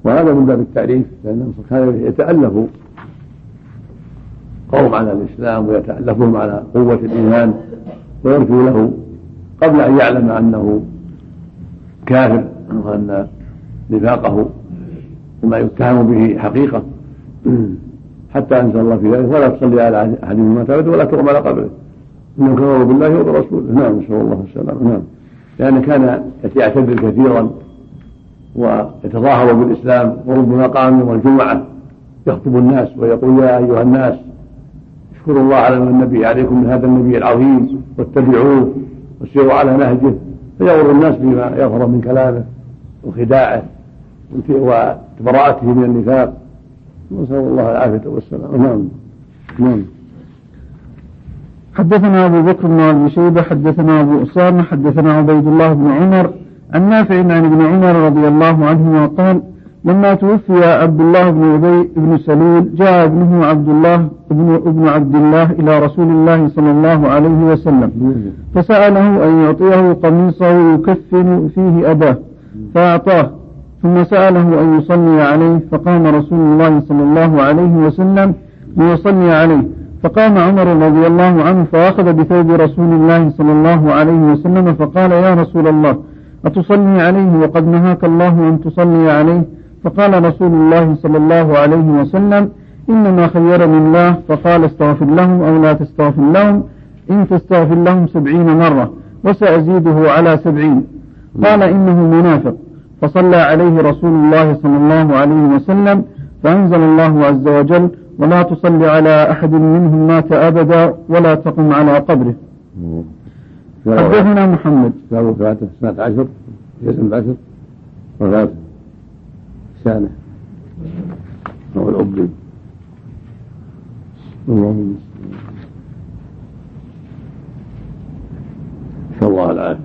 وهذا من باب التعريف، لأنهم كانوا يتألفوا قوم على الإسلام ويتألفهم على قوة الإيمان ويرجو له قبل أن يعلم أنه كافر وأن نفاقه وما يتهم به حقيقة، حتى أنزل الله في ذلك: ولا تصلي على أحد منهم مات أبدا ولا تقم على قبره إنهم كفروا بالله وبرسوله. نعم، نسأل الله السلامة. نعم، لأن كان يعتذر كثيرا ويتظاهر بالإسلام، وربما قام يوم الجمعة يخطب الناس ويقول: يا أيها الناس اشكروا الله على ما النبي عليكم من هذا النبي العظيم واتبعوه وسيروا على نهجه، فيغر الناس بما يظهر من كلامه وخداعه وبراءته من النفاق، نسأل الله العافية والسلام. نعم. حدثنا أبو بكر بن أبي شيبة حدثنا أبو أسامة حدثنا عبيد الله بن عمر عن نافع عن ابن عمر رضي الله عنهما قال: لما توفي عبد الله بن أبي بن سلول جاء ابنه عبد الله ابن عبد الله إلى رسول الله صلى الله عليه وسلم فسأله أن يعطيه قميصه يكفن فيه أباه فأعطاه، ثم سأله أن يصلي عليه، فقام رسول الله صلى الله عليه وسلم ليصلي عليه، فقام عمر رضي الله عنه فأخذ بثوب رسول الله صلى الله عليه وسلم فقال: يا رسول الله، أتصلي عليه وقد نهاك الله أن تصلي عليه؟ فقال رسول الله صلى الله عليه وسلم: إنما خيرني الله، فقال: استغفر لهم أو لا تستغفر لهم، إن تستغفر لهم 70 مرة وسأزيده على 70. قال: إنه منافق. فصلى عليه رسول الله صلى الله عليه وسلم، فأنزل الله عز وجل: ولا تصلي على أحد منهم مات أبدا ولا تقم على قبره. حدثنا محمد كتاب الفاتحة سنة 10 جزم 10 وفاتحة سنة هو الأبي. اللهم نسأل الله العافية.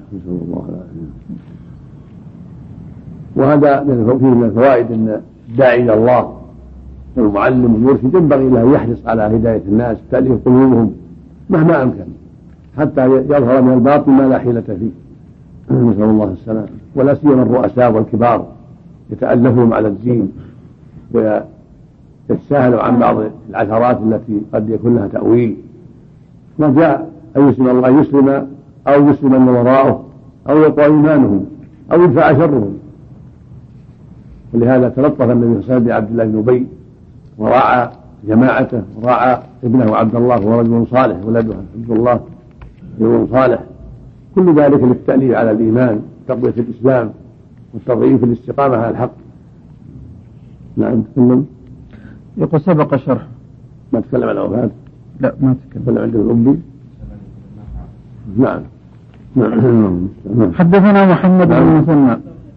وهذا من الفوائد أن الداعي إلى الله والمعلم والمرشد ينبغي له أن يحرص على هداية الناس تأليف قلوبهم مهما أمكن، حتى يظهر من الباطل ما لا حيلة فيه، نسأل الله السلام. ولا سيما الرؤساء والكبار يتألفهم على الدين ويتساهلوا عن بعض العثرات التي قد يكون لها تأويل. رجاء أن يسلم الله يسلم أو يسلم من وراءه أو يقوى إيمانهم أو يدفع شرهم. ولهذا تلطف النبي صلى الله عليه وسلم بعبد الله بن أبي وراعى جماعته وراعى ابنه عبد الله وهو رجل صالح، ولده عبد الله رجل صالح. كل ذلك للتأليف على الإيمان، تقوية الإسلام، والترغيب في الاستقامة على الحق. نعم. تكلم. يقول سبق شرح. ما تكلم عن الوفاة؟ لا ما تكلم. عنده الأبي. نعم. حدثنا محمد بن المثنى.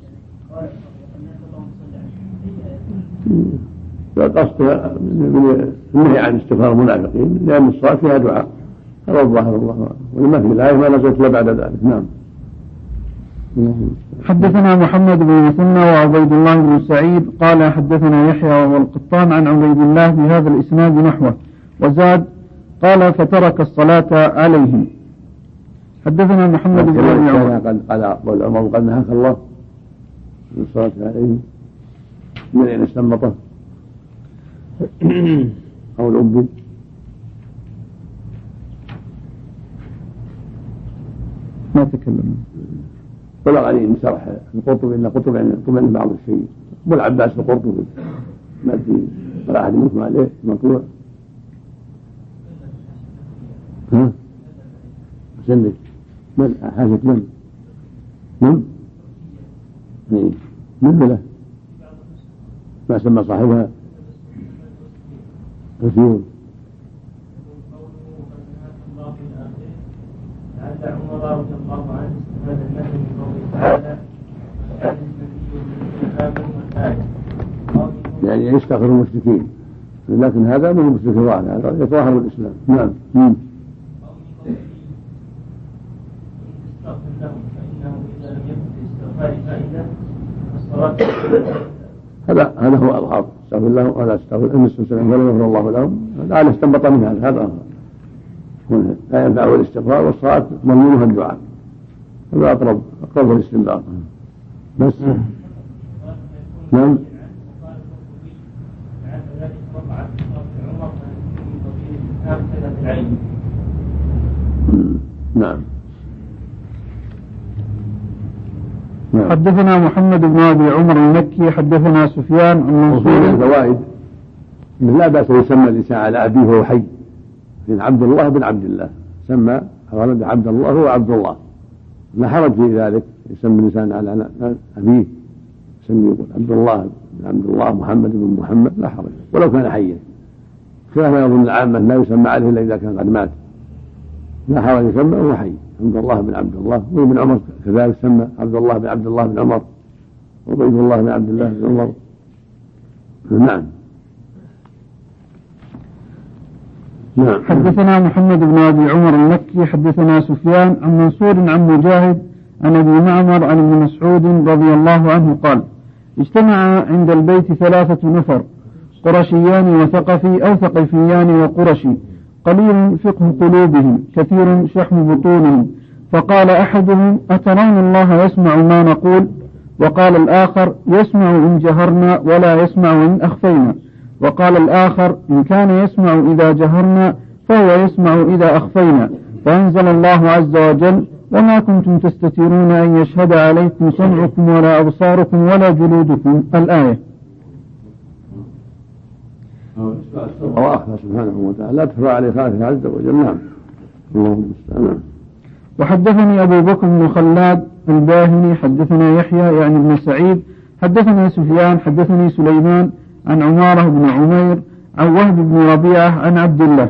القصد النهي عن استغفار المنافقين، لأن الصلاة فيها دعاء، هذا الظاهر الله، ولما في الآية ما نزلت إلا بعد ذلك. نعم. حدثنا محمد بن المثنى وعبيد الله بن سعيد قال حدثنا يحيى وهو القطان عن عبيد الله بهذا الإسناد نحوه، وزاد قال: فترك الصلاة عليهم. حدثنا محمد بن عمر قال والعمر قد نهاك الله من الصلاة عليهم، من أين استنبطه؟ أو الأبي؟ ما تكلم. بلغ عليه من شرح القرطبي إن قرطبي عن بعض الشيء، أبو العباس القرطبي ما أدري ولا أحد منكم عليه مطلوع. سندك من حاجة من له ما سمى صاحبها كثير. عمر رضي الله عنه هذا النهي من قوله تعالى: يعني يستغفر المشركين، لكن هذا من المشرك ظاهر، هذا يتظاهر الإسلام. نعم. هذا هو الأظهر. استغفر الله ولا استغفر إن استغفر ولا يغفر الله لهم، هذا استنبط من هذا لا ينفع الاستغفار، والصلاة مضمونها الدعاء، هذا أقرب الاستنباط بس. نعم. حدثنا محمد بن أبي عمر المكي حدثنا سفيان عن منصور. الفوائد لا بأس يسمى الإنسان على أبيه وهو حي، لكن عبد الله بن عبد الله سمى ولد عبد الله هو عبد الله، لا حرج في ذلك، يسمى الإنسان على أبيه، يسمي يقول عبد الله بن عبد الله محمد بن محمد، لا حرج ولو كان حيا، خلاف ما يظن العامة لا يسمى عليه إلا إذا كان قد مات، لا حرج يسمى وهو حي، عبد الله بن عبد الله. وابن عمر كذلك سمى عبد الله بن عبد الله بن عمر، وعبيد الله بن عبد الله بن عمر. نعم. حدثنا محمد بن أبي عمر المكي حدثنا سفيان عن منصور عن مجاهد عن أبي معمر عن ابن مسعود رضي الله عنه قال: اجتمع عند البيت 3 نفر، قرشيان وثقفي أو ثقفيان وقرشي، قليل فقه قلوبهم كثير شحم بطونهم، فقال أحدهم: أترون الله يسمع ما نقول؟ وقال الآخر: يسمع إن جهرنا ولا يسمع إن أخفينا. وقال الآخر: إن كان يسمع إذا جهرنا فهو يسمع إذا أخفينا. فأنزل الله عز وجل: وما كنتم تستترون أن يشهد عليكم سمعكم ولا أبصاركم ولا جلودكم، الآية. وأخفى سبحانه وتعالى لا تخفى عليه خافه عز وجل. نعم. اللهم المستعان. وحدثني أبو بكر بن خلاد الباهلي حدثنا يحيى يعني بن سعيد حدثنا سفيان حدثني سليمان عن عمارة بن عمير عن وهب بن ربيعة عن عبد الله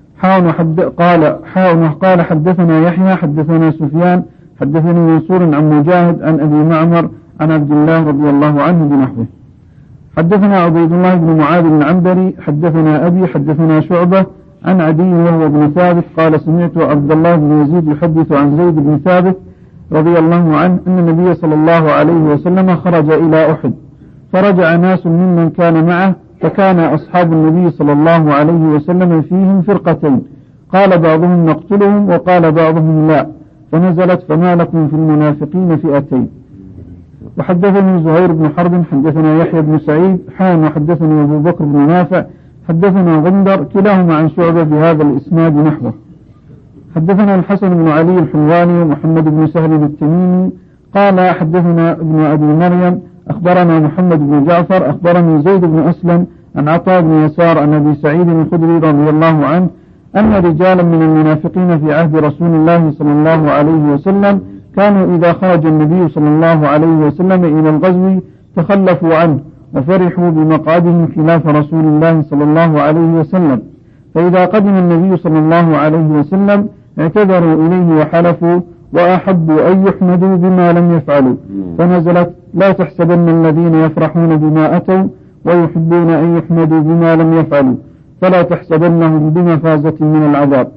قال حدثنا يحيى حدثنا سفيان حدثني منصور عن مجاهد عن أبي معمر عن عبد الله رضي الله عنه بنحوه. حدثنا عبيد الله بن معاذ العنبري حدثنا أبي حدثنا شعبة عن عدي وهو ابن ثابت قال: سمعت عبد الله بن يزيد يحدث عن زيد بن ثابت رضي الله عنه أن النبي صلى الله عليه وسلم خرج إلى أحد، فرجع ناس ممن كان معه، فكان أصحاب النبي صلى الله عليه وسلم فيهم فرقتين، قال بعضهم نقتلهم وقال بعضهم لا، فنزلت: فما لكم في المنافقين فئتين. وحدثني زهير بن حرب حدثنا يحيى بن سعيد وحدثني أبو بكر بن نافع حدثنا غندر كلاهما عن شعبة بهذا الإسناد نحوه. حدثنا الحسن بن علي الحلواني ومحمد بن سهل التميمي قال حدثنا ابن أبي مريم أخبرنا محمد بن جعفر أخبرني زيد بن أسلم عن عطاء بن يسار عن أبي سعيد الخدري رضي الله عنه أن رجالا من المنافقين في عهد رسول الله صلى الله عليه وسلم كانوا إذا خرج النبي صلى الله عليه وسلم إلى الغزو تخلفوا عنه وفرحوا بمقعدهم خلاف رسول الله صلى الله عليه وسلم، فإذا قدم النبي صلى الله عليه وسلم اعتذروا إليه وحلفوا وأحبوا أن يحمدوا بما لم يفعلوا، فنزلت: لا تحسبن الذين يفرحون بما أتوا ويحبون أن يحمدوا بما لم يفعلوا فلا تحسبنهم بمفازة من العذاب.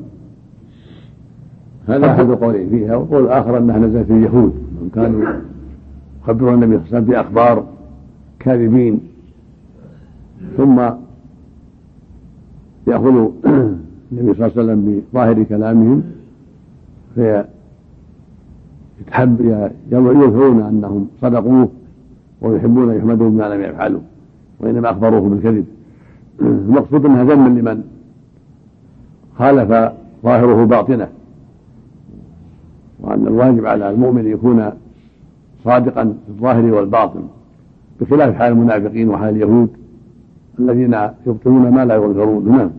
هذا أحد قوله فيها. وقول الآخر أنها نزلت في اليهود، من كانوا يخبرون النبي صلى الله عليه وسلم بأخبار كاذبين، ثم يأخذ النبي صلى الله عليه وسلم بظاهر كلامهم يظهرون أنهم صدقوه ويحبون أن يحمدوا بما لم يفعلوا، وإنما أخبروه بالكذب. المقصود أنها ذم لمن خالف ظاهره باطنه، وأن الواجب على المؤمن يكون صادقا في الظاهر والباطن، بخلاف حال المنافقين وحال اليهود الذين يبطلون ما لا يظهرون. نعم.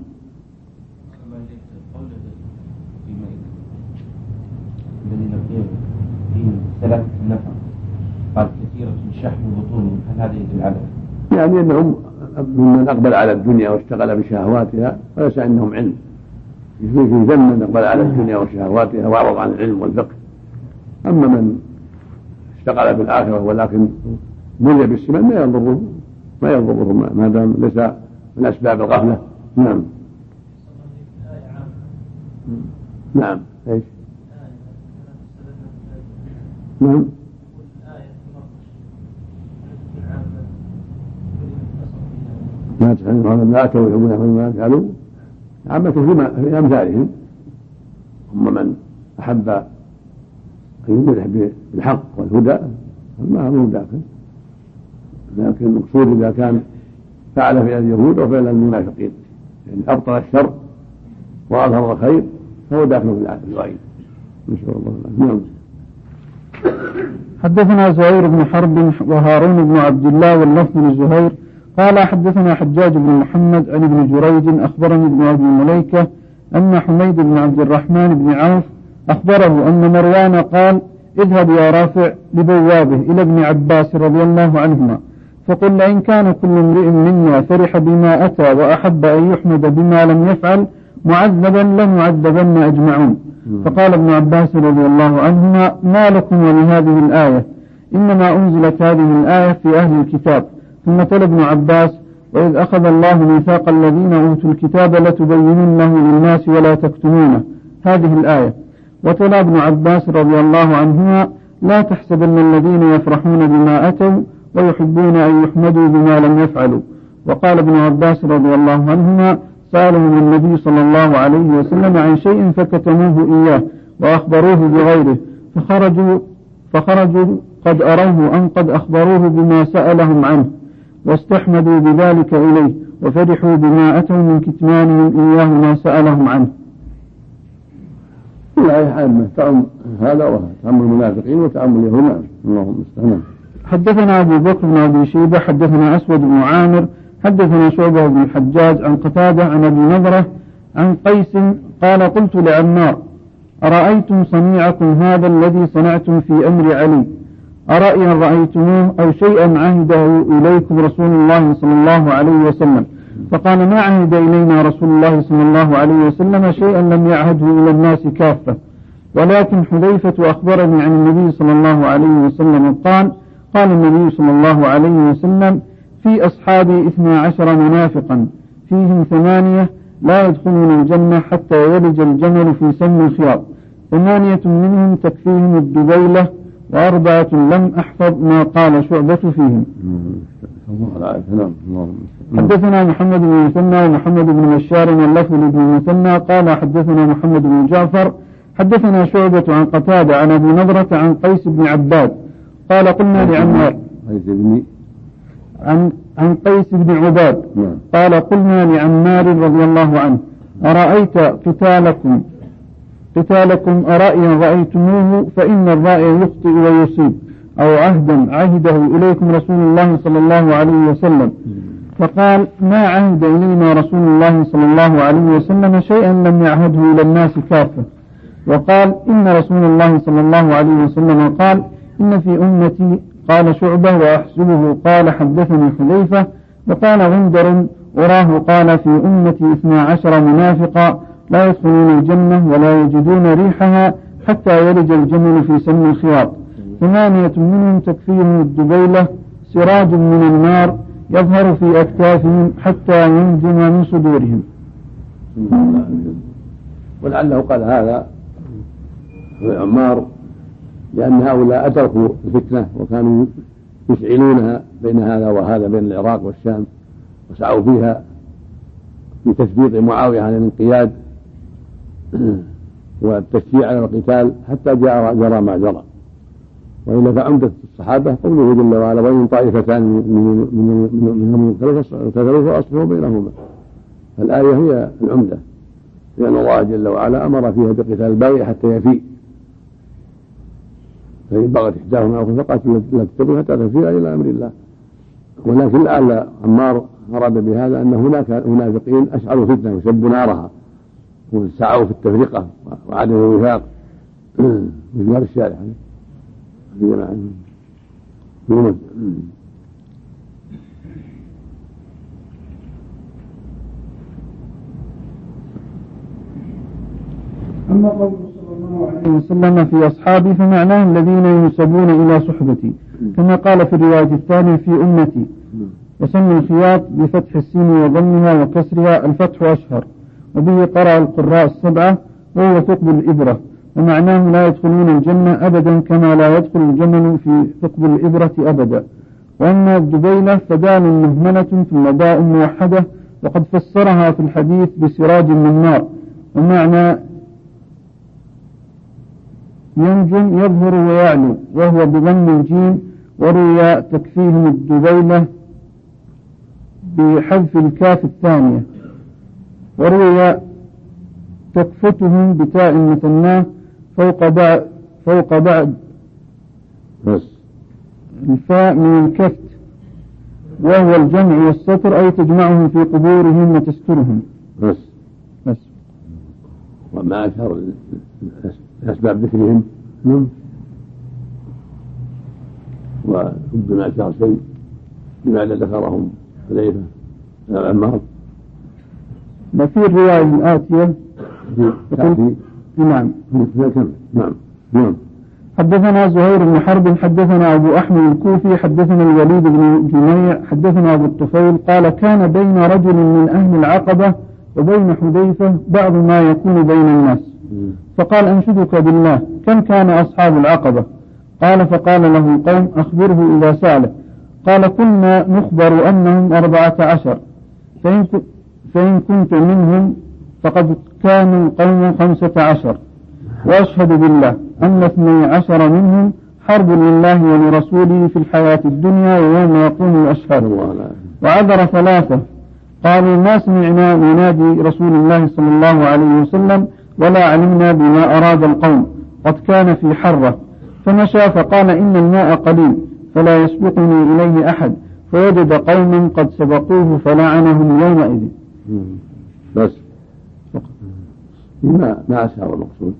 ثلاثة نفر قال كثيرة شحم بطونهم، هل هذا يدل على يعني أنهم ممن أقبل على الدنيا واشتغل بشهواتها وليس عندهم علم، يفيد ذم من أقبل على الدنيا وشهواتها وأعرض عن العلم والفقه. أما من اشتغل بالآخرة ولكن بني بالسمن ما يضره ما دام ليس من أسباب الغفلة. نعم. نعم. ايش؟ نعم. ما تفعلون هذا لا أتوا يحبون ما يفعلوا عامة في أمثالهم، هم من أحب أن يمدح بالحق والهدى ما هو داخل، لكن المقصود إذا كان فعل فعل اليهود وفعل المنافقين، يعني أبطل الشر وأظهر الخير فهو داخل في الوعيد. نسأل الله العافية. نعم. حدثنا زهير بن حرب وهارون بن عبد الله واللفظ لزهير قال حدثنا حجاج بن محمد عن ابن جريج أخبرني ابن أبي مليكة أن حميد بن عبد الرحمن بن عوف أخبره أن مروان قال اذهب يا رافع لبوابه إلى ابن عباس رضي الله عنهما فقل لئن كان كل امرئ منا فرح بما أتى وأحب أن يحمد بما لم يفعل معذبا لنعذبن أجمعون. فقال ابن عباس رضي الله عنهما ما لكم ولهذه الآية إنما أنزلت هذه الآية في أهل الكتاب. ثم تلا ابن عباس وإذ أخذ الله ميثاق الذين أوتوا الكتاب لتبيننه للناس ولا تكتمونه هذه الآية. وتلا ابن عباس رضي الله عنهما لا تحسبن الذين يفرحون بما أتوا ويحبون أن يحمدوا بما لم يفعلوا. وقال ابن عباس رضي الله عنهما سألهم النبي صلى الله عليه وسلم عن شيء فكتموه إياه وأخبروه بغيره فخرجوا قد أروه أن قد أخبروه بما سألهم عنه واستحمدوا بذلك إليه وفرحوا بما أتوا من كتمانهم إياه ما سألهم عنه. لا يحامة هذا وهذا تعمل المنافقين وتعمل اليهود. اللهم استعان. حدثنا أبو بكر بن أبي شيبة حدثنا أسود بن عامر حدثنا شعبة بن الحجاج عن قتادة عن أبي نضرة عن قيس قال قلت لعمار أرأيتم صنيعكم هذا الذي صنعتم في أمر علي أرأيا رأيتموه أو شيئا عهده إليكم رسول الله صلى الله عليه وسلم؟ فقال ما عهد إلينا رسول الله صلى الله عليه وسلم شيئا لم يعهده إلى الناس كافة ولكن حذيفة أخبرني عن النبي صلى الله عليه وسلم قال النبي صلى الله عليه وسلم في أصحابي 12 منافقا فيهم 8 لا يدخلون الجنة حتى يلج الجمل في سم الخياط 8 منهم تكفيهم الدبيلة و4 لم أحفظ ما قال شعبة فيهم. حدثنا محمد بن مثنى ومحمد بن بشار واللفظ بن مثنى قال حدثنا محمد بن جعفر حدثنا شعبة عن قتادة عن أبي نضرة عن قيس بن عباد قال قلنا لعمار عن قيس بن عباد قال قلنا لعمار رضي الله عنه أرأيت قتالكم أرأيا رأيتموه فإن الرأي يخطئ ويصيب أو عهدا عهده إليكم رسول الله صلى الله عليه وسلم؟ فقال ما عهد إلينا رسول الله صلى الله عليه وسلم شيئا لم يعهده إلى الناس كافة. وقال إن رسول الله صلى الله عليه وسلم قال إن في أمتي قال شعبة وأحسبه قال حدثني حذيفة وقال غندر أراه قال في أمتي 12 منافقا لا يدخلون الجنة ولا يجدون ريحها حتى يلج الجمل في سم الخياط 8 منهم تكفيهم الدبيلة سراج من النار يظهر في أكتافهم حتى ينجم من صدورهم. ولعله قال هذا عمار لأن هؤلاء أتركوا الفتنة وكانوا يشعلونها بين هذا وهذا بين العراق والشام وسعوا فيها بتثبيط معاوية عن الانقياد والتشجيع على القتال حتى جرى ما جرى. وإلا فعمدة الصحابة قوله جل وعلا وإن طائفتان منهم اقتتلوا فأصلحوا بينهما. فالآية هي العمدة لأن الله جل وعلا أمر فيها بقتال الباغي حتى يفيء فإن بغت إحداهما أو فقاتلوا التي تبغي حتى تفيء إلى أمر الله. ولكن لعل عمار أراد بهذا أن هناك منافقين أشعلوا فتنة وشبوا نارها وسعوا في التفرقة وعدم الوفاق بجوار الشارع في جماعة. أما قوله صلى الله عليه وسلم في أصحابي فمعناه الذين ينسبون إلى صحبتي كما قال في الرواية الثانية في أمتي. وسمي الخياط بفتح السين وضمها وكسرها الفتح أشهر وبه قرأ القراء 7 وهو ثقب الإبرة ومعناه لا يدخلون الجنة أبدا كما لا يدخل الجمل في ثقب الإبرة أبدا. وأما الدبيلة فدال مهملة ثم باء موحدة وقد فسرها في الحديث بسراج من نار ومعنى ينجم يظهر ويعلو وهو بضم الجيم. وروي تكفيهم الدبيلة بحذف الكاف الثانية وروي تكفتهم بتاء مثناه فوق بس. الفاء من الكفت، وهو الجمع والستر، أي تجمعهم في قبورهم وتسترهم. بس. وما أشهر أسباب ذكرهم وربما أشهر شيء لماذا ذكرهم حذيفة عمار. ما في الرواية الآتية نعم. حدثنا زهير بن حرب حدثنا أبو أحمد الكوفي حدثنا الوليد بن جميع حدثنا أبو الطفيل قال كان بين رجل من أهل العقبة وبين حذيفة بعض ما يكون بين الناس، فقال أنشدك بالله كم كان أصحاب العقبة؟ قال فقال له القوم أخبره إذا سأله. قال كنا نخبر أنهم 14، فإن كنت منهم فقد كانوا القوم 15، وأشهد بالله أن 12 منهم حرب لله ولرسوله في الحياة الدنيا ويوم يقوم الأشهاد. وعذر 3 قالوا ما سمعنا ينادي رسول الله صلى الله عليه وسلم ولا علمنا بما أراد القوم، قد كان في حرة، فمشى فقال إن الماء قليل فلا يسبقني إليه أحد، فوجد قوما قد سبقوه فلعنهم يومئذ. بس ما أشار المقصود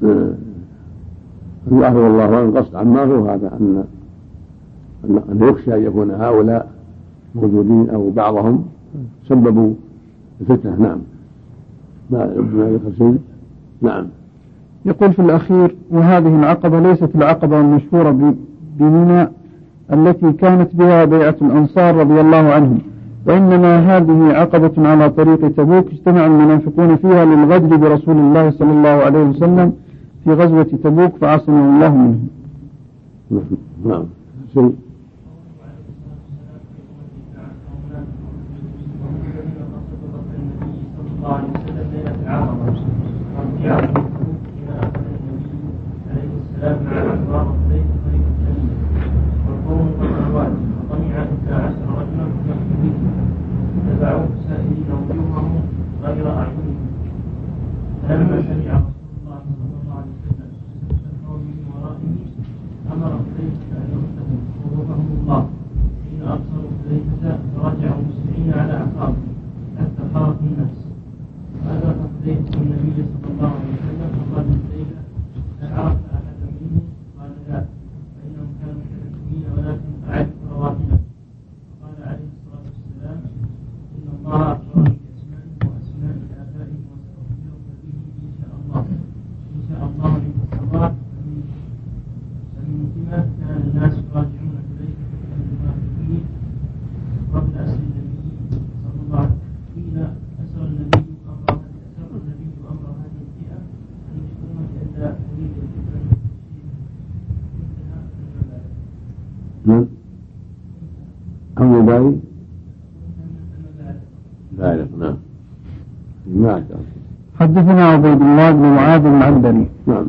الله والله أن قصد عما هو هذا أن يخشى أن يكون هؤلاء موجودين أو بعضهم سببوا الفتنة. نعم. ما ذكر شيء. نعم. يقول في الأخير وهذه العقبة ليست العقبة المشهورة بمنى التي كانت بها بيعة الأنصار رضي الله عنهم، وإنما هذه عقبة على طريق تبوك اجتمع المنافقون فيها للغدر برسول الله صلى الله عليه وسلم في غزوة تبوك فعصمه الله منهم. نعم. شيء. فلما سمع رسول الله صلى الله عليه وسلم القوم من ورائه امر حذيفه ان يرتدوا ووفقهم الله حين ابصروا حذيفه فرجعوا مسرعين على اعقابهم حتى خافوا الناس. فادرك حذيفه النبي صلى الله عليه وسلم فقال حذيفه هل عرفت احدا منهم؟ قال لا، فانهم كانوا كالمسلمين ولكن اعرف رواحلهم. فقال عليه الصلاه والسلام ان الله اخبرني باسمائهم واسماء ابائهم إن شاء الله عند الصلاة فمن ثم كان الناس يراجعون إليه المنافقين قبل أسر النبي صلى الله عليه وسلم. قيل أسر النبي أمر هذه الفئة أن يشكرون لئلا تريد الفتنة من أمر باي ذلك. نعم. ما حدثنا عبيد الله بن معاذ العنبري. نعم.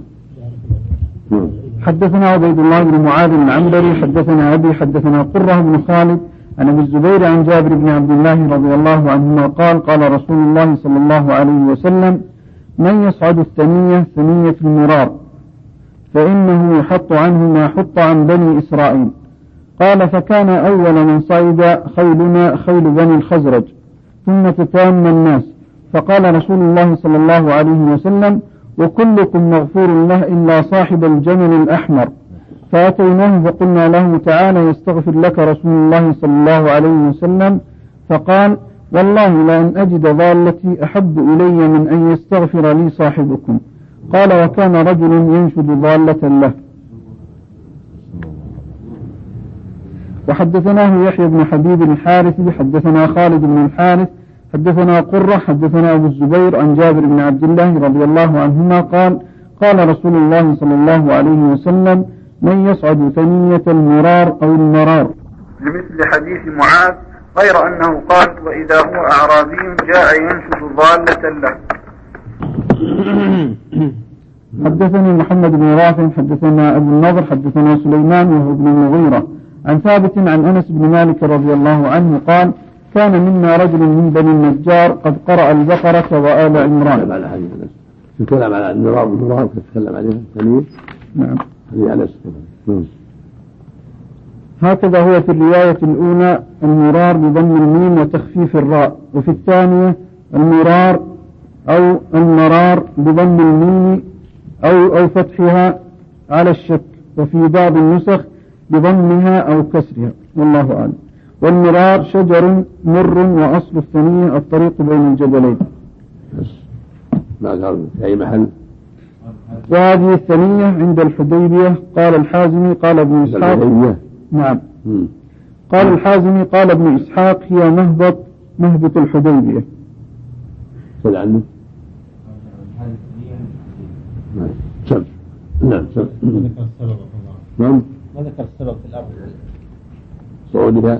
حدثنا عبيد الله بن معاذ العنبري حدثنا أبي حدثنا قرة بن خالد عن أبي الزبير عن جابر بن عبد الله رضي الله عنهما قال قال رسول الله صلى الله عليه وسلم من يصعد الثنية ثنية المرار فإنه يحط عنه ما حط عن بني إسرائيل. قال فكان أول من صعد خيلنا خيل بني الخزرج ثم تتام الناس. فقال رسول الله صلى الله عليه وسلم وكلكم مغفور له إلا صاحب الجمل الأحمر. فأتيناه فقلنا له تعالى يستغفر لك رسول الله صلى الله عليه وسلم، فقال والله لأن أجد ضالتي أحب إلي من أن يستغفر لي صاحبكم. قال وكان رجل ينشد ضالة له. وحدثناه يحيى بن حبيب الحارثي حدثنا خالد بن الحارث حدثنا قرة حدثنا أبو الزبير عن جابر بن عبد الله رضي الله عنهما قال قال رسول الله صلى الله عليه وسلم من يصعد ثنية المرار أو المرار لمثل حديث معاذ غير أنه قال وإذا هو أعرابي جاء ينشد ضالة له. حدثني محمد بن رافع حدثنا أبو النضر حدثنا سليمان وهو ابن المغيرة عن ثابت عن أنس بن مالك رضي الله عنه قال كان منا رجل من بني النجار قد قرأ البقرة وآل عمران. على حديث أنس تتكلم على المرار تتكلم عليها الثانية. نعم. هذه أنس. هكذا هو في الرواية الأولى المرار بضم الميم وتخفيف الراء، وفي الثانية المرار أو المرار بضم الميم أو فتحها على الشك، وفي بعض النسخ بضمها أو كسرها، والله أعلم. والمرار شجر مر، وأصل الثانية الطريق بين الجبلين. ما قال في أي محل. وهذه الثانية عند الحديبية. قال الحازمي قال ابن إسحاق. نعم. قال الحازمي قال ابن إسحاق هي مهبط الحديبية. سأل عنه. نعم. نعم. نعم. ما ذكر السبب في الأرض صعودها.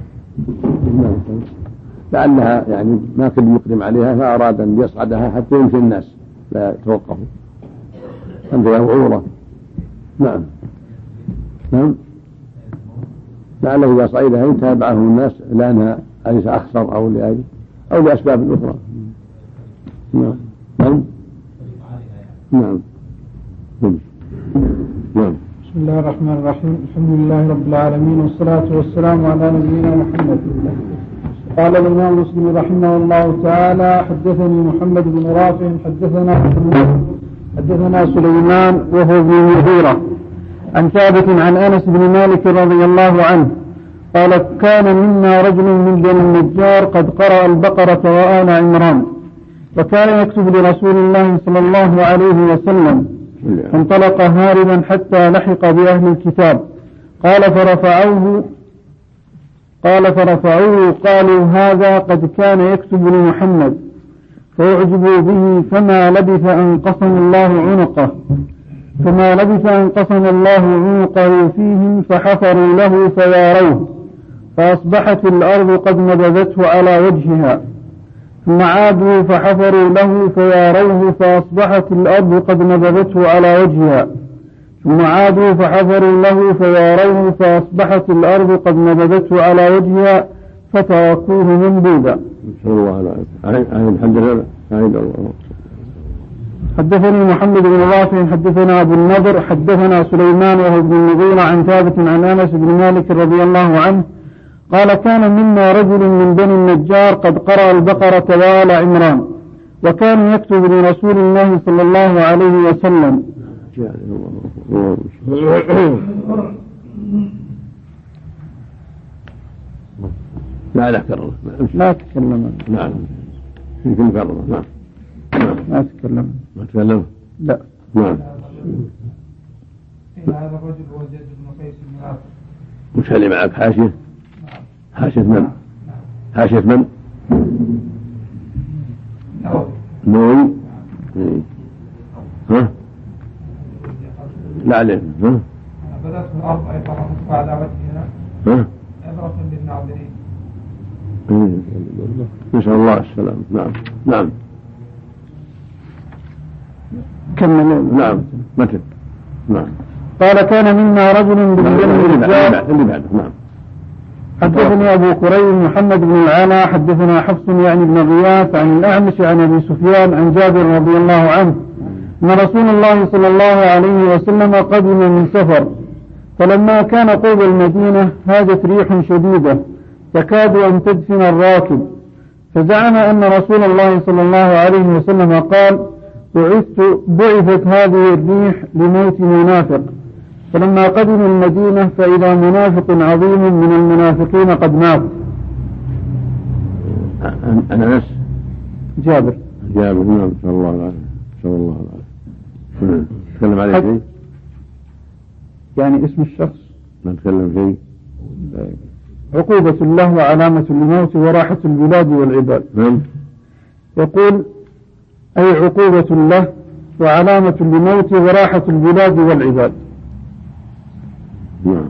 لعلها يعني ما كان يقدم عليها فأراد أن يصعدها حتى يمشي الناس لا يتوقفوا. أنت يا عورة. نعم. نعم. لعله إذا صعدها يتابعه الناس لأنها أليس أخسر أو لأسباب أخرى. نعم. نعم. نعم. نعم. بسم الله الرحمن الرحيم. الحمد لله رب العالمين، والصلاة والسلام على نبينا محمد. قال الإمام مسلم رحمه الله تعالى: حدثني محمد بن رافع حدثنا سليمان وهو ابن المغيرة عن ثابت عن أنس بن مالك رضي الله عنه قال: كان منا رجل من بني النجار قد قرأ البقرة وآل عمران، وكان يكتب لرسول الله صلى الله عليه وسلم، فانطلق هاربا حتى لحق بأهل الكتاب. قال فرفعوه قالوا: هذا قد كان يكتب لمحمد، فأعجبوا به، فما لبث أن قسم الله عنقه فيهم، فحفروا له فياروه، فأصبحت الأرض قد نبذته على وجهها، ثم عادوا فحفروا له فياروه، فأصبحت الأرض قد نبذته على وجهها، ثم عادوا فحفروا له فياروه، فأصبحت الأرض قد نبذته على وجهها، فتركوه منبوذا. حدثني محمد بن رافع حدثنا أبو النضر حدثنا سليمان وهو ابن المغيرة عن ثابت عن أنس بن مالك رضي الله عنه قال: كان منا رجل من بني النجار قد قرأ البقرة وآل عمران، وكان يكتب لرسول الله صلى الله عليه وسلم. لا كرر. لا تكلم. نعم. يمكن كرر. نعم. ما تكلم. ما تكلم. لا. نعم. هذا الرجل هو زيد بن قيس المنافق. وش اللي معك حاشية؟ حاشية من؟ حاشية من؟ نووي. ها؟ لا عليه. ها؟ بدأت الأرض أي فرحت على وجهها. ها؟ عبرة للناظرين. نسأل الله السلام. نعم. نعم. كمل. نعم. متى؟ نعم. قال: كان منا رجل من بني النجار. اللي بعده. نعم. حدثني أبو كريم محمد بن العلاء حدثنا حفص يعني بن غياث عن الأعمش عن أبي سفيان عن جابر رضي الله عنه أن رسول الله صلى الله عليه وسلم قدم من سفر، فلما كان قرب المدينة هاجت ريح شديدة تكاد أن تدفن الراكب، فزعم أن رسول الله صلى الله عليه وسلم قال: بعثت هذه الريح لموت منافق. فلما قدم المدينة فإذا منافق عظيم من المنافقين قد مات. أنس. جابر. نعم. صلى الله عليه وسلم. تكلم عليه شيء؟ يعني اسم الشخص ما تكلم فيه. عقوبة له وعلامة لموت وراحة البلاد والعباد. نعم. يقول أي عقوبة له وعلامة لموت وراحة البلاد والعباد. نعم.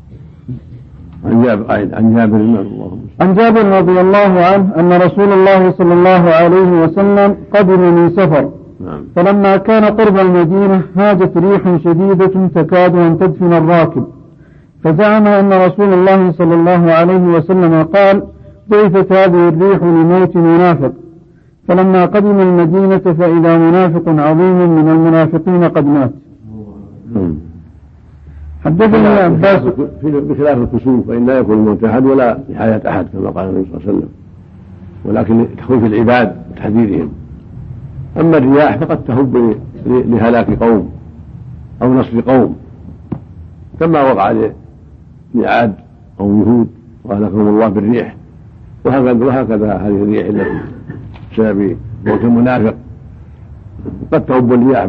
عن جابر رضي الله عنه أن رسول الله صلى الله عليه وسلم قدم من سفر، فلما كان قرب المدينة هاجت ريح شديدة تكاد أن تدفن الراكب، فزعم أن رسول الله صلى الله عليه وسلم قال: بعثت هذه الريح لموت منافق. فلما قدم المدينة فإذا منافق عظيم من المنافقين قد مات. حدثني عباس بخلاف الكسوف فإن لا يكون الموت أحد ولا نهاية أحد كما قال النبي صلى الله عليه وسلم، ولكن تخويف العباد وتحذيرهم. أما الرياح فقد تهب لهلاك قوم أو نصر قوم، كما وقع لعاد أو يهود وأهلكهم الله بالريح، وهكذا هذه الريح التي بسبب موت المنافق قد تهب الرياح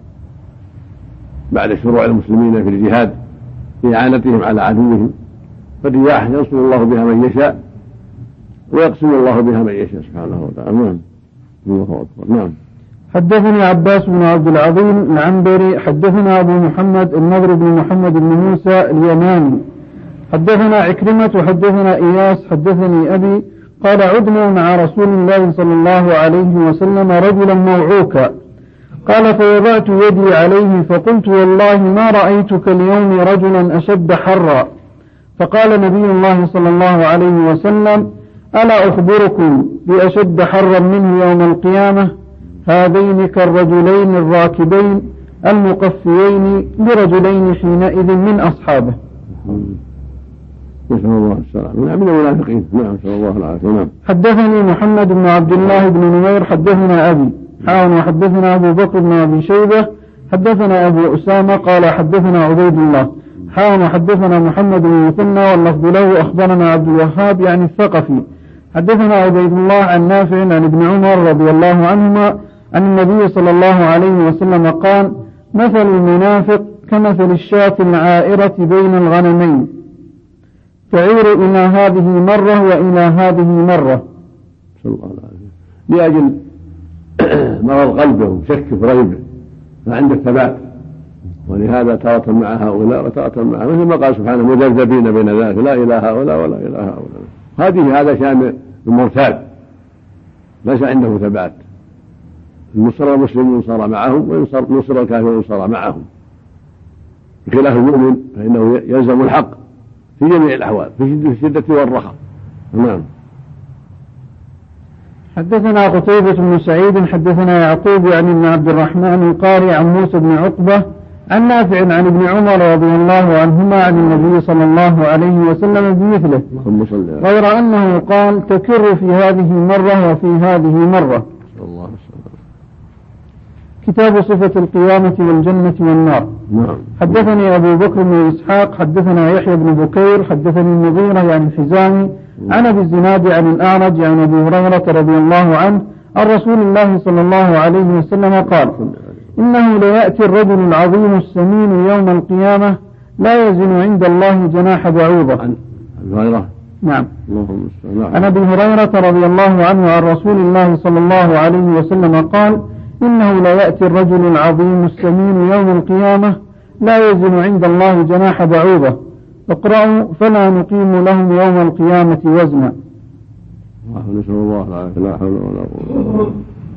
بعد شروع المسلمين في الجهاد لإعانتهم على عدوهم، فالرياح ينصر الله بها من يشاء ويقسم الله بها من يشاء سبحانه وتعالى. نعم. الله أكبر. نعم. حدثني عباس بن عبد العظيم العنبري حدثنا أبو محمد النضر بن محمد بن موسى اليماني حدثنا عكرمة حدثنا إياس حدثني أبي قال عدنا مع رسول الله صلى الله عليه وسلم رجلا موعوكا قال فوضعت يدي عليه فقلت والله ما رأيتك اليوم رجلا أشد حرا، فقال نبي الله صلى الله عليه وسلم ألا أخبركم بأشد حرا منه يوم القيامة؟ هذين كالرجلين الراكبين المقفيين لرجلين حينئذ من أصحابه. نسأل الله السلامة. من المنافقين. نعم. نسأل الله العافية. نعم. حدثني محمد بن عبد الله بن نمير حدثنا أبي وحدثنا أبو بكر بن أبي شيبة حدثنا أبو أسامة قال حدثنا عبيد الله وحدثنا محمد بن مثنى واللفظ له أخبرنا عبد الوهاب يعني الثقفي حدثنا عبيد الله عن نافع عن ابن عمر رضي الله عنهما أن النبي صلى الله عليه وسلم قال مثل المنافق كمثل الشاة العائرة بين الغنمين تعير إلى هذه مرة وإلى هذه مرة. صلى الله عليه وسلم. لأجل مرض قلبه وشك في ريبه فعند الثبات، ولهذا تارة مع هؤلاء وتارة مع مثل ما قال سبحانه مذبذبين بين ذلك لا إله هؤلاء ولا إله هؤلاء. هذا شأن المرتاب ليس عنده ثبات. النصر المسلم ينصر معهم ونصر الكافر ينصر معهم، بخلاف المؤمن فإنه يلزم الحق في جميع الأحوال في الشدة والرخاء. نعم. حدثنا قتيبة بن سعيد حدثنا يعقوب يعني بن عبد الرحمن القاري عن موسى بن عقبة عن نافع عن ابن عمر رضي الله عنهما عن النبي صلى الله عليه وسلم بمثله غير أنه قال تكر في هذه مرة وفي هذه مرة. كتاب صفة القيامة والجنة والنار. حدثني أبو بكر بن إسحاق حدثنا يحيى بن بكير حدثني النضير يعني الحزامي عن أبي الزناد عن الأعرج عن أبي هريرة رضي الله عنه عن رسول الله صلى الله عليه وسلم قال إنه ليأتي الرجل العظيم السمين يوم القيامة لا يزن عند الله جناح بعوضة. نعم. عن أبي هريرة رضي الله عنه عن رسول الله صلى الله عليه وسلم قال إنه ليأتي الرجل العظيم السمين يوم القيامة لا يزن عند الله جناح بعوضة اقرأوا فلا نقيم لهم يوم القيامة وزنا. نسأل الله العافية. لا حول ولا قوة.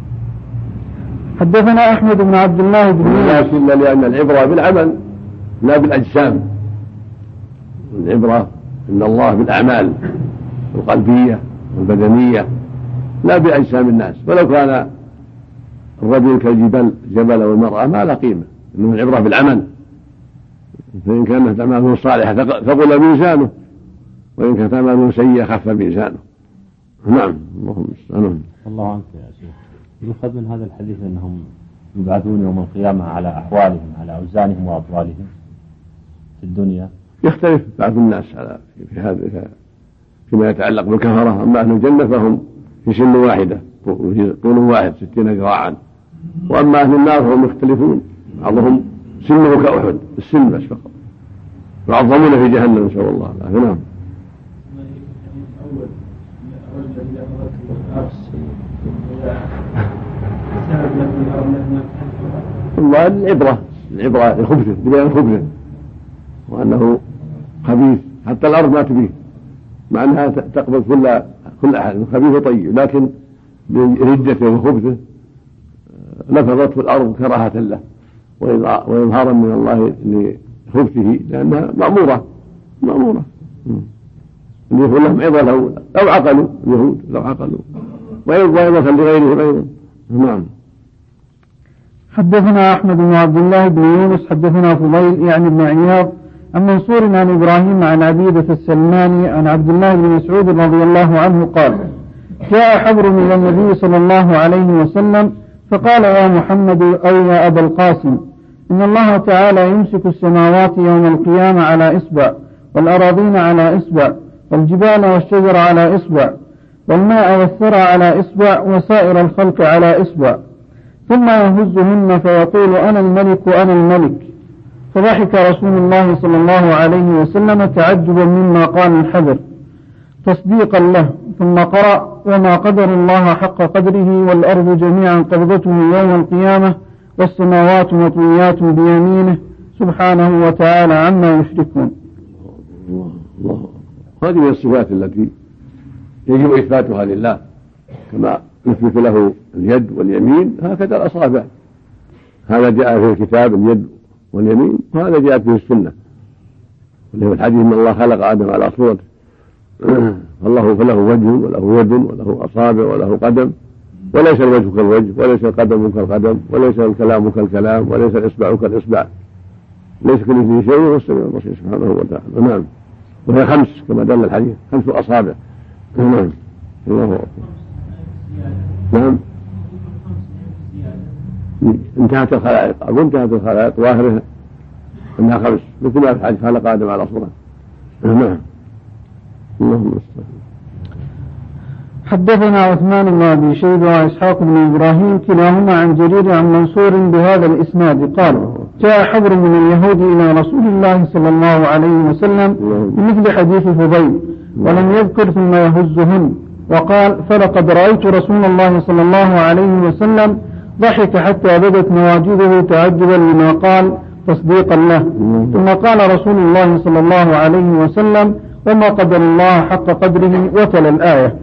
حدثنا أحمد بن عبد الله بن الناس إلا لأن العبرة بالعمل لا بالأجسام. العبرة إن الله بالأعمال القلبية والبدنية لا بأجسام الناس، ولو كان الرجل كالجبل والمرأة ما لا قيمة، إنه العبرة بالعمل، فإن كانت أعماله صالحة ثقل ميزانه وإن كانت أعماله سيئة خف ميزانه. نعم. اللهم استعان. الله عنك يا شيخ. يؤخذ من هذا الحديث أنهم يبعثون يوم القيامة على أحوالهم على أوزانهم وأطوالهم في الدنيا. يختلف بعض الناس في هذا فيما يتعلق بالكفرة، أما أهل الجنة فهم في سن واحدة طول واحد 60 ذراعا، وأما أهل النار فهم يختلفون، بعضهم سنه كأحد السن بس فقط يعظمون في جهنم نسأل الله العافية. نعم. والله العبرة لخبثه بلاد خبثه وأنه خبيث حتى الأرض ما تبيه، مع أنها تقبل كل أحد خبيث وطيب، لكن لردته وخبثه نفضته الأرض كراهة له وإظهارا من الله لخبثه، لأنها مأمورة يقول لهم عظة لو عقلوا اليهود لو عقلوا وعظة لغيرهم أيضا. نعم. حدثنا أحمد بن عبد الله بن يونس حدثنا فضيل يعني بن عياض عن منصور عن إبراهيم عن عبيدة السلماني عن عبد الله بن مسعود رضي الله عنه قال: جاء حبر من النبي صلى الله عليه وسلم فقال: يا محمد أو يا أبا القاسم، إن الله تعالى يمسك السماوات يوم القيامة على إصبع، والأراضين على إصبع، والجبال والشجر على إصبع، والماء والثرى على إصبع، وسائر الخلق على إصبع، ثم يهزهن فيقول: أنا الملك أنا الملك. فضحك رسول الله صلى الله عليه وسلم تعجبا مما قال الحبر تصديقا له، ثم قرأ: وما قدر الله حق قدره، والأرض جميعا قبضته يوم القيامة، والسماوات مطويات بيمينه سبحانه وتعالى عما يشركون. الله. هذه من الصفات التي يجب إثباتها لله، كما نثبت له اليد واليمين هكذا الأصابع. هذا جاء في الكتاب اليد واليمين، وهذا جاء في السنة. وله الحديث ان الله خلق آدم على صورته، فله وجه وله يد وله أصابع وله قدم، وليس الوجه كالوجه، وليس القدم كالقدم، وليس الكلام كالكلام، وليس الإصبع كالإصبع، ليس كمثله شيء، وهو السميع البصير سبحانه وتعالى. نعم. وهي 5 كما دل الحديث، 5 أصابع. نعم. الله أكبر. نعم. انتهت الخلائق، أو انتهت الخلائق ظاهرها أنها 5، مثل ما في الحديث خلق آدم على صورته. نعم. اللهم استغفر. حدثنا عثمان بن أبي شيبة وإسحاق بن إبراهيم كلاهما عن جرير عن منصور بهذا الإسناد قال: جاء حبر من اليهود إلى رسول الله صلى الله عليه وسلم بمثل حديث فضيل، ولم يذكر ثم يهزهن، وقال: فلقد رأيت رسول الله صلى الله عليه وسلم ضحك حتى بدت نواجذه تعجبا لما قال تصديقا له، ثم قال رسول الله صلى الله عليه وسلم: وما قدر الله حق قدره، وتلا الآية.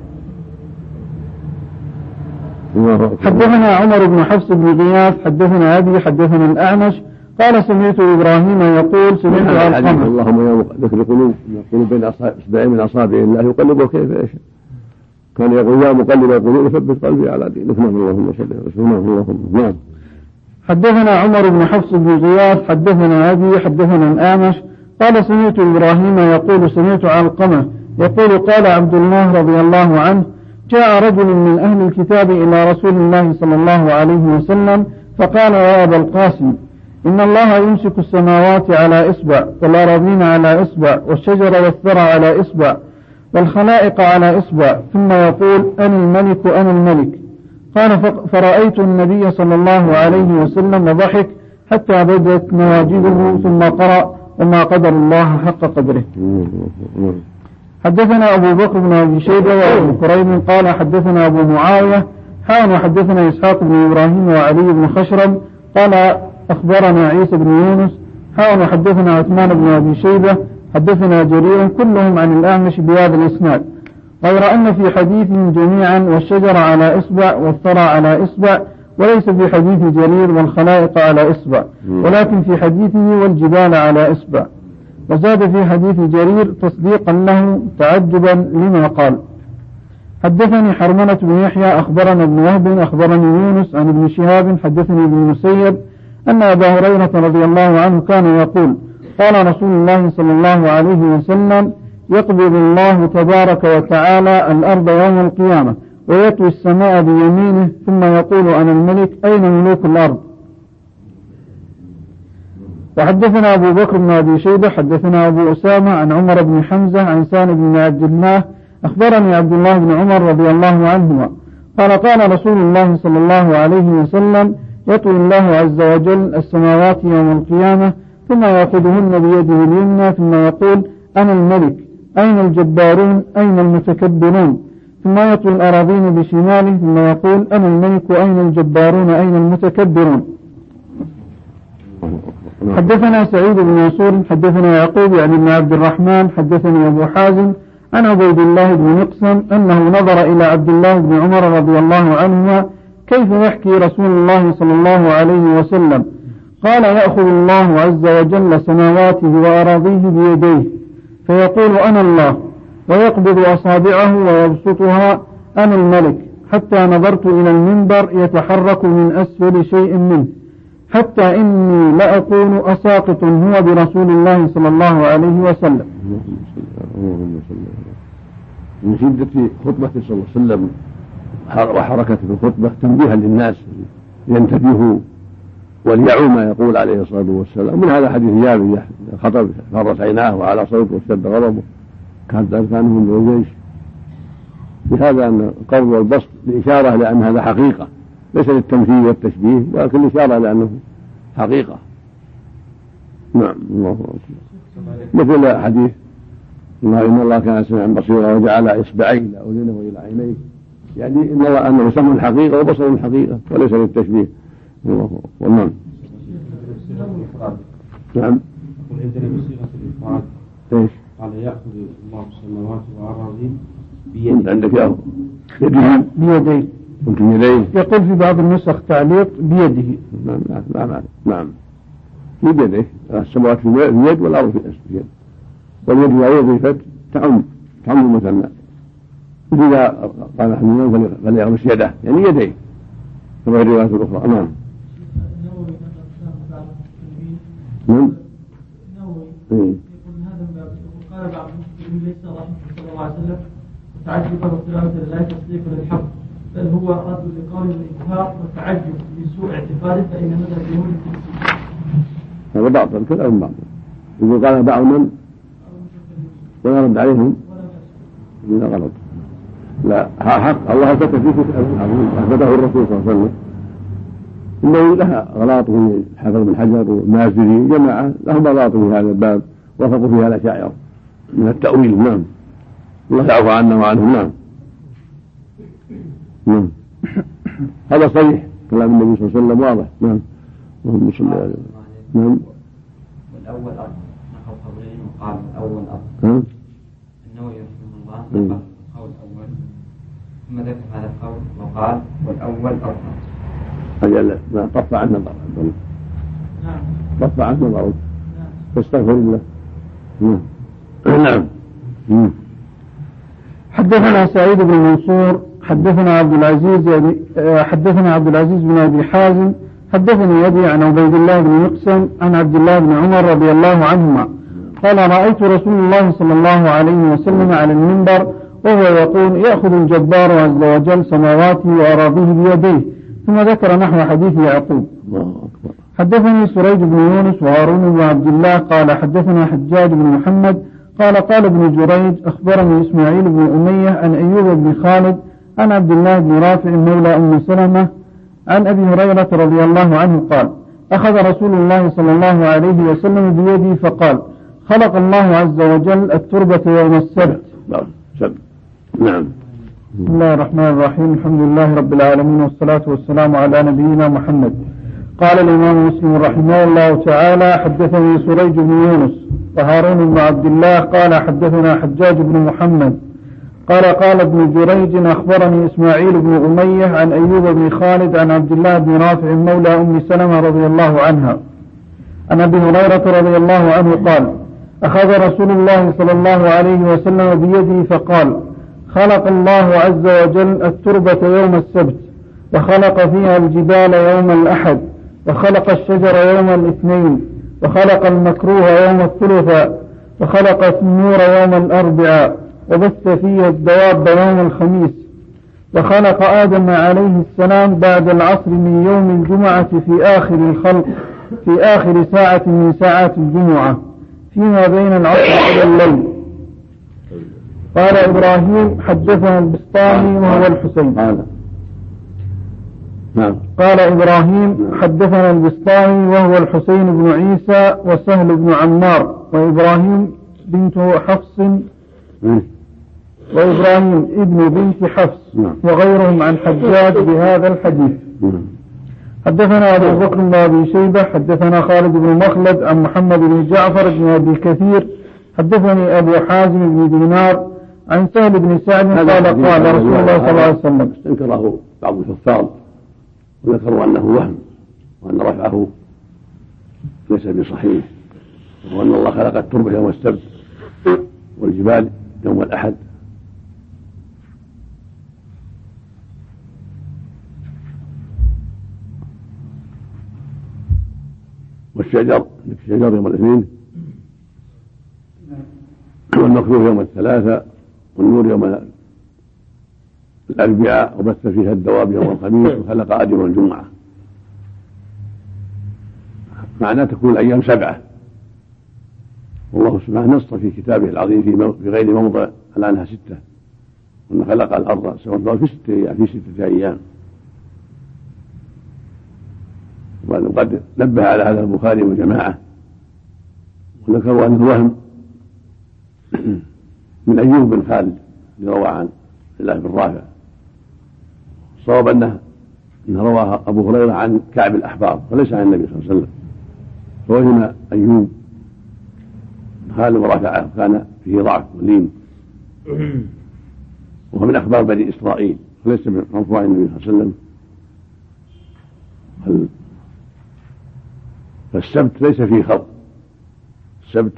حدثنا عمر بن حفص بن غياث حدثنا أبي حدثنا الأعمش قال: سمعت إبراهيم يقول: سمعت علقمة. اللهم يا مقلب القلوب، يقول بين إصبعين من أصابع الله يقلبه كيف يشاء، كان يقول: يا مقلب القلوب ثبت قلبي على دينك. اللهم صل وسلم. اللهم. نعم. حدثنا عمر بن حفص بن غياث حدثنا أبي حدثنا الأعمش قال: سمعت إبراهيم يقول: سمعت علقمة يقول: قال عبد الله رضي الله عنه: جاء رجل من أهل الكتاب إلى رسول الله صلى الله عليه وسلم فقال: يا أبا القاسم، إن الله يمسك السماوات على إصبع، والأراضين على إصبع، والشجر والثرى على إصبع، والخلائق على إصبع، ثم يقول: أنا الملك أنا الملك. قال: فرأيت النبي صلى الله عليه وسلم ضحك حتى بدت نواجذه، ثم قرأ: وما قدر الله حق قدره. حدثنا أبو بكر بن أبي شيبة وأبو كريم قال: حدثنا أبو معاوية حدثنا إسحاق بن إبراهيم وعلي بن خشرم قال: أخبرنا عيسى بن يونس حدثنا عثمان بن أبي شيبة حدثنا جرير كلهم عن الأعمش بهذا الإسناد، غير أن في حديثهم جميعا والشجر على إصبع والثرى على إصبع، وليس في حديث جرير والخلائق على إصبع، ولكن في حديثه والجبال على إصبع. وزاد في حديث جرير تصديقا له تعجبا لما قال. حدثني حرملة بن يحيى أخبرنا ابن وهب أخبرني يونس عن ابن شهاب حدثني ابن المسيب أن أبا هريرة رضي الله عنه كان يقول: قال رسول الله صلى الله عليه وسلم: يقبض الله تبارك وتعالى الأرض يوم القيامة ويطوي السماء بيمينه، ثم يقول: أنا الملك أين ملوك الأرض. وحدثنا أبو بكر بن أبي شيبة حدثنا أبو أسامة عن عمر بن حمزة عن سالم بن عبد الله أخبرني عبد الله بن عمر رضي الله عنهما قال: قال رسول الله صلى الله عليه وسلم: يطوي الله عز وجل السماوات يوم القيامة، ثم يأخذهن بيده اليمنى، ثم يقول: أنا الملك أين الجبارون أين المتكبرون، ثم يطوي الأراضين بشماله، ثم يقول: أنا الملك أين الجبارون أين المتكبرون. حدثنا سعيد بن منصور حدثنا يعقوب يعني بن عبد الرحمن حدثني أبو حازم عن عبيد الله بن مقسم أنه نظر إلى عبد الله بن عمر رضي الله عنهما كيف يحكي رسول الله صلى الله عليه وسلم. قال: يأخذ الله عز وجل سماواته وأراضيه بيديه فيقول: أنا الله، ويقبض أصابعه ويبسطها: أنا الملك، حتى نظرت إلى المنبر يتحرك من أسفل شيء منه، حتى إني لأكون أساقط هو برسول الله صلى الله عليه وسلم. اللهم صل من شدة خطبته صلى الله عليه وسلم وحركته في الخطبة تنبيها للناس لينتبهوا وليعوا ما يقول عليه الصلاة والسلام. من هذا حديث جابر خطب فرت عيناه وعلى صوته واشتد غضبه كانت أركانه من الجيش. بهذا أن القول والبسط لإشارة لأن هذا حقيقة ليس للتمثيل والتشبيه ولكن إشارة لأنه حقيقة. نعم. الله أكبر. مثل حديث إن الله كان سميعا بصيرا وجعل إصبعيه لأذنه وإلى عينيه، يعني إن الله أنه سمع الحقيقة وبصر الحقيقة وليس للتشبيه. الله أكبر. نعم. نعم. عندنا بصيغة الإفراد إيش؟ قال يأخذ الله السماوات والأراضين بيده. عندك يأخذ بيديه. ممكن يديه. يقول في بعض النسخ تعليق بيده. نعم. بيده. السماوات في اليد والأرض في اليد. واليد إذا وظفت تعم المثنى. إذا قال حمد فليغمس يده يعني يديه كما الروايات الأخرى. نعم. نعم. يقول هذا من باب قال بعض المسلمين ليس رحمه صلى الله عليه وسلم وتعجبا وتلاوة لا تصديق للحق بل هو رد لقول الإنكار والتعجب لسوء اعتقاده فإن مذهب اليهود التفسير. هذا باطل كلام باطل. يقول قال بعض من ولا رد عليهم لا غلط. لا حق الله أثبت في كتابه العظيم أثبته الرسول صلى الله عليه وسلم. إنه لها غلاط في الحافظ بن حجر والمازري جماعة لهم غلاط في هذا الباب وافقوا فيها الأشاعرة من التأويل. نعم. الله يعفو عنا وعنهم. نعم. هذا صحيح كلام النبي صلى الله عليه وسلم واضح. نعم. اللهم صل على نعم. والأول أرض نقل قولين وقال الأول أرض. النووي رحمه الله نقل القول الأول ثم ذكر هذا القول وقال والأول أرض. أجل ما طفى عنا ضرب. طفى عنا ضرب. فاستغفر الله. نعم. حدثنا سعيد بن منصور حدثنا عبد العزيز بن أبي حازم حدثني أبي عن عبيد الله بن مقسم عن عبد الله بن عمر رضي الله عنهما قال رأيت رسول الله صلى الله عليه وسلم على المنبر وهو يقول يأخذ الجبار عز وجل سماواته وأراضيه بيديه ثم ذكر نحو حديث يعقوب. حدثني سريج بن يونس وهارون بن عبد الله قال حدثنا حجاج بن محمد قال ابن جريج أخبرني إسماعيل بن أمية عن أيوب بن خالد عن عبد الله بن رافع مولى أم سلمة عن أبي هريرة رضي الله عنه قال أخذ رسول الله صلى الله عليه وسلم بيدي فقال خلق الله عز وجل التربة يوم السبت. نعم. بسم الله الرحمن الرحيم الحمد لله رب العالمين والصلاة والسلام على نبينا محمد. قال الإمام مسلم رحمه الله تعالى حدثني سريج بن يونس وهارون بن عبد الله قال حدثنا حجاج بن محمد قال ابن جريج أخبرني إسماعيل بن أمية عن أيوب بن خالد عن عبد الله بن رافع مولى أم سلمة رضي الله عنها عن أبي هريرة رضي الله عنه قال أخذ رسول الله صلى الله عليه وسلم بيدي فقال خلق الله عز وجل التربة يوم السبت وخلق فيها الجبال يوم الأحد وخلق الشجر يوم الاثنين وخلق المكروه يوم الثلاثاء وخلق النور يوم الأربعاء وبث فيها الدواب يوم الخميس وخلق آدم عليه السلام بعد العصر من يوم الجمعة في آخر الخلق في آخر ساعة من ساعات الجمعة فيما بين العصر إلى الليل. قال إبراهيم حدثنا البسطامي وهو الحسين. قال إبراهيم حدثنا البسطامي وهو الحسين بن عيسى وسهل بن عمار وإبراهيم ابن بنت حفص وغيرهم عن حجاج بهذا الحديث. حدثنا أبو بكر بن أبي شيبة حدثنا خالد بن مخلد عن محمد بن جعفر بن أبي كثير حدثني أبو حازم بن دينار عن سهل بن سعد قال رسول الله صلى الله عليه وسلم استنكره بعض الحفاظ وذكروا أنه وهم وأن رفعه ليس بصحيح وأن الله خلق التربة يوم السبت والجبال يوم الأحد. والشجر يوم الاثنين، والمكروه يوم الثلاثاء، والنور يوم الأربعاء، وبث فيها الدواب يوم الخميس، وخلق آدم يوم الجمعة. معناه تكون الأيام 7، والله سبحانه نص في كتابه العظيم في غير موضع على أنها 6، وأن خلق الأرض سواء في 6 أيام. وقد نبه على هذا البخاري وجماعة، وذكروا أن الوهم من أيوب بن خالد روى عن الله بن رافع. الصواب أنه رواه أبو هريرة عن كعب الأحبار وليس عن النبي صلى الله عليه وسلم. فوهم أيوب بن خالد ورفعه، كان فيه ضعف ولين، وهو من أخبار بني إسرائيل وليس من مرفوع النبي صلى الله عليه وسلم. فالسبت ليس فيه خلق، السبت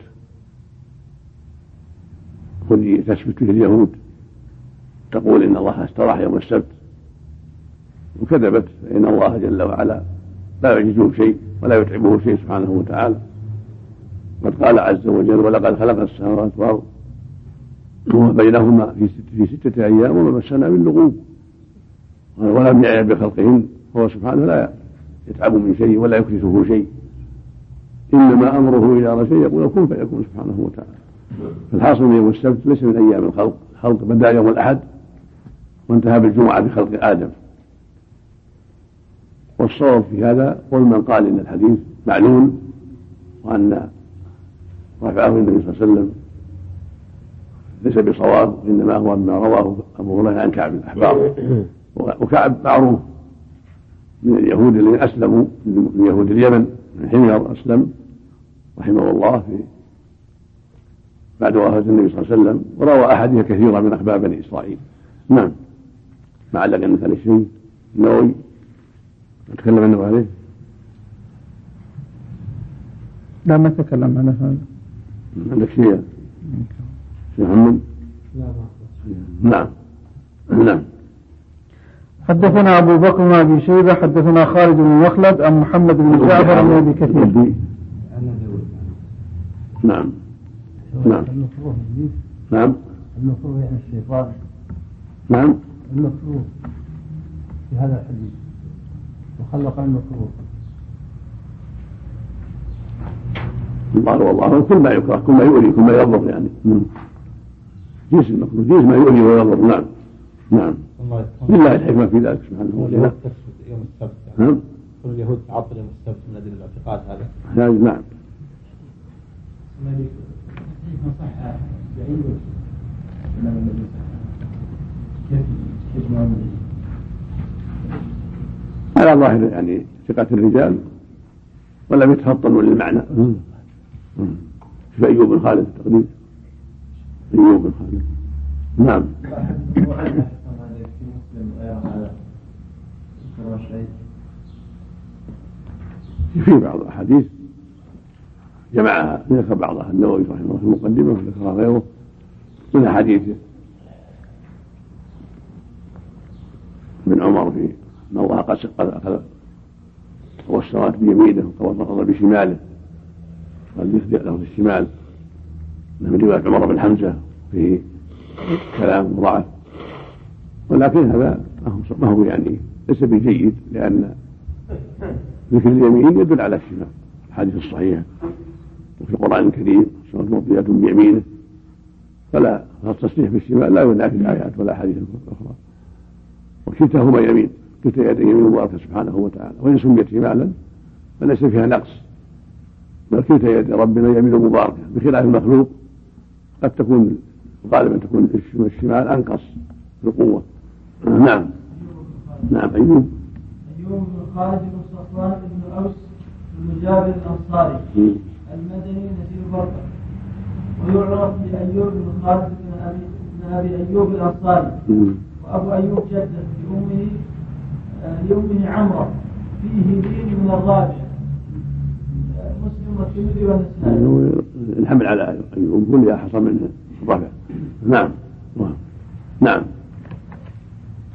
تثبت فيه اليهود تقول إن الله استراح يوم السبت، وكذبت، فإن الله جل وعلا لا يعجزه شيء ولا يتعبه شيء سبحانه وتعالى. قد قال عز وجل: ولقد خلق السماوات والأرض وبينهما في 6 أيام وما مسنا من لغوب، ولم يعي بخلقهن، هو سبحانه لا يتعب من شيء ولا يكلفه شيء، إنما أمره إذا أراد شيء يقول كن فيكون سبحانه وتعالى. فالحاصل من يوم السبت ليس من أيام الخلق بدأ يوم الأحد وانتهى بالجمعة بخلق آدم. والصواب في هذا قول من قال إن الحديث معلول، وأن رفعه النبي صلى الله عليه وسلم ليس بصواب، إنما هو ما رواه أبو هريرة عن كعب الأحبار. وكعب معروف من اليهود الذين أسلموا، من يهود اليمن، من حمير أسلم رحمه الله في بعد وفاة النبي صلى الله عليه وسلم، وروى أحاديث كثيرة من أخبار بني إسرائيل. نعم. ما علق عندك عليه شيء؟ النووي نتكلم عنه عليه؟ لا، ما تكلم على هذا. عندك شيء محمد؟ نعم. نعم. حدثنا أبو بكر بن أبي شيبة حدثنا خالد بن مخلد عن محمد بن جعفر بن أبي كثير. نعم. نعم. نعم. المكروه يعني الشيطان. نعم. المكروه في هذا الحديث وخلق المكروه. والله كل ما يكره، كل ما يؤذي، كل ما يضر، يعني جنس المكروه، جنس ما يؤذي ويضر. نعم. نعم. لله الحكمة في ذلك سبحانه وتعالى. يوم السبت يعني كل اليهود تعطل يوم السبت من أجل الاعتقاد هذا. نعم. على ظاهر يعني ثقة الرجال ولم يتفطنوا للمعنى. في أيوب بن خالد التقريب، أيوب بن خالد. نعم. في بعض الأحاديث جمعها، ذكر بعضها النووي رحمه الله في المقدمة، وذكرها غيره من أحاديث ابن عمر في أن الله قد أخذ والسماوات بيمينه وقبض بشماله، قال يخدع له في الشمال. من رواية عمر بن حمزة فيه كلام ضعف، ولكن هذا ما هو يعني ليس بجيد، لأن ذكر اليمين يدل على الشمال، الحديث الصحيح وفي القرآن الكريم السماوات مطويات بيمينه، فلا التصريح بالشمال لا ينافي الآيات ولا أحاديث أخرى، وكلتاهما يمين، كلتا يديه يمين مباركة سبحانه وتعالى، وإن سميت شمالا فليس فيها نقص، بل كلتا يد ربنا يمين مباركة، بخلاف المخلوق قد تكون غالبا تكون الشمال أنقص في القوة. نعم. نعم. أيوب بن خالد بن صفوان بن أوس بن جابر الأنصاري المدني نزيل برقة، ويعرف بأيوب بن خالد بن أبي أيوب الأنصاري، وأبو أيوب جده لأمه عمرة، فيه دين من الراجع، مسلم والترمذي والنسائي. الحمل على أيوب كل أحسن منه الرفع. نعم. نعم.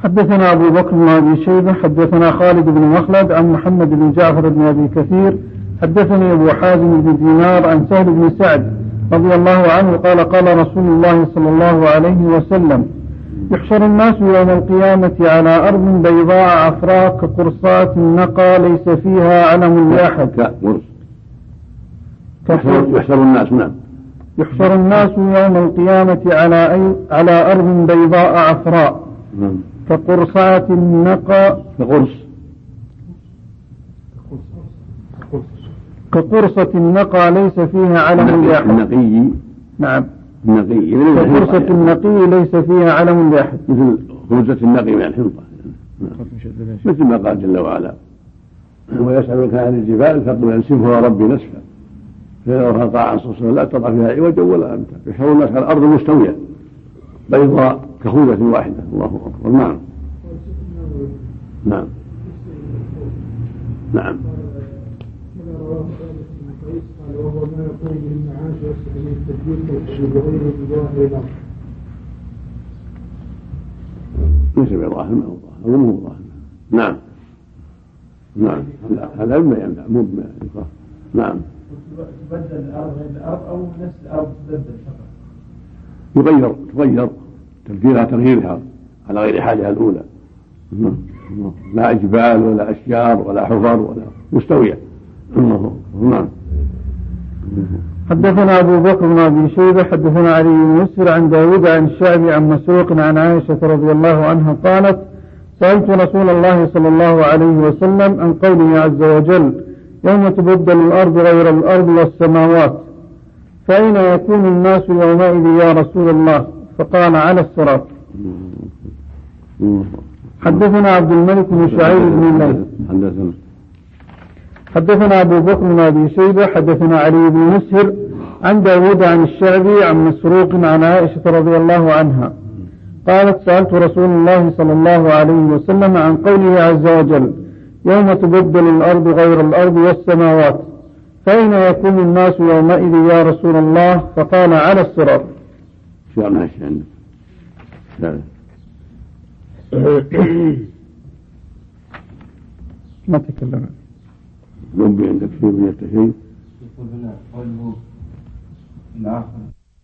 حدثنا أبو بكر بن أبي شيبة حدثنا خالد بن مخلد عن محمد بن جعفر بن أبي كثير حدثني أبو حازم بن دينار عن سهل بن سعد رضي الله عنه قال قال رسول الله صلى الله عليه وسلم يحشر الناس يوم القيامة على أرض بيضاء عفراء كقرصات النقى ليس فيها علم لأحد. يحشر الناس نعم يحشر الناس يوم القيامة على أرض بيضاء عفراء كقرصات النقى كقرصة النقى ليس فيها علم لأحد. النقي نعم النقي كقرصة النقي ليس فيها علم لأحد مثل خرزة النقي من الحنطة مثل ما قال جل وعلا ويسألك عن الجبال فقل ينسفها ربي نسفا فإذا قاعا صفصفا لا تضع فيها عوجا ولا أمتا. يحشر الناس على الأرض مستوية بيضاء كخوذة واحدة. الله أكبر. نعم نعم نعم وهو ما يقول بالمعاش والسبيل التدبير بغير بظاهر الأرض. ليس بظاهر ما هو ظاهر ومو ظاهر. نعم نعم هذا ما يمنع مو بما نعم. تبدل الأرض غير الأرض أو نفس الأرض تبدل فقط. تغير تبديلها تغييرها على غير حالها الأولى. لا جبال ولا أشجار ولا حفر ولا مستوية. نعم. حدثنا أبو بكر بن أبي شيبة حدثنا علي بن مسر عن داود عن الشعبي عن مسروق عن عائشة رضي الله عنها قالت سألت رسول الله صلى الله عليه وسلم عن قوله عز وجل يوم تبدل الأرض غير الأرض والسماوات فأين يكون الناس يومئذ يا رسول الله؟ فقال على الصراط. حدثنا عبد الملك بن شعيب بن الليث حدثنا أبو بكر بن أبي شيبة حدثنا علي بن مسهر عن داود عن الشعبي عن مسروق عن عائشة رضي الله عنها قالت سألت رسول الله صلى الله عليه وسلم عن قوله عز وجل يوم تبدل الأرض غير الأرض والسماوات فأين يكون الناس يومئذ يا رسول الله؟ فقال على الصراط. ما تكلم عندك شيء من التشيء يقول هنا قوله الآخر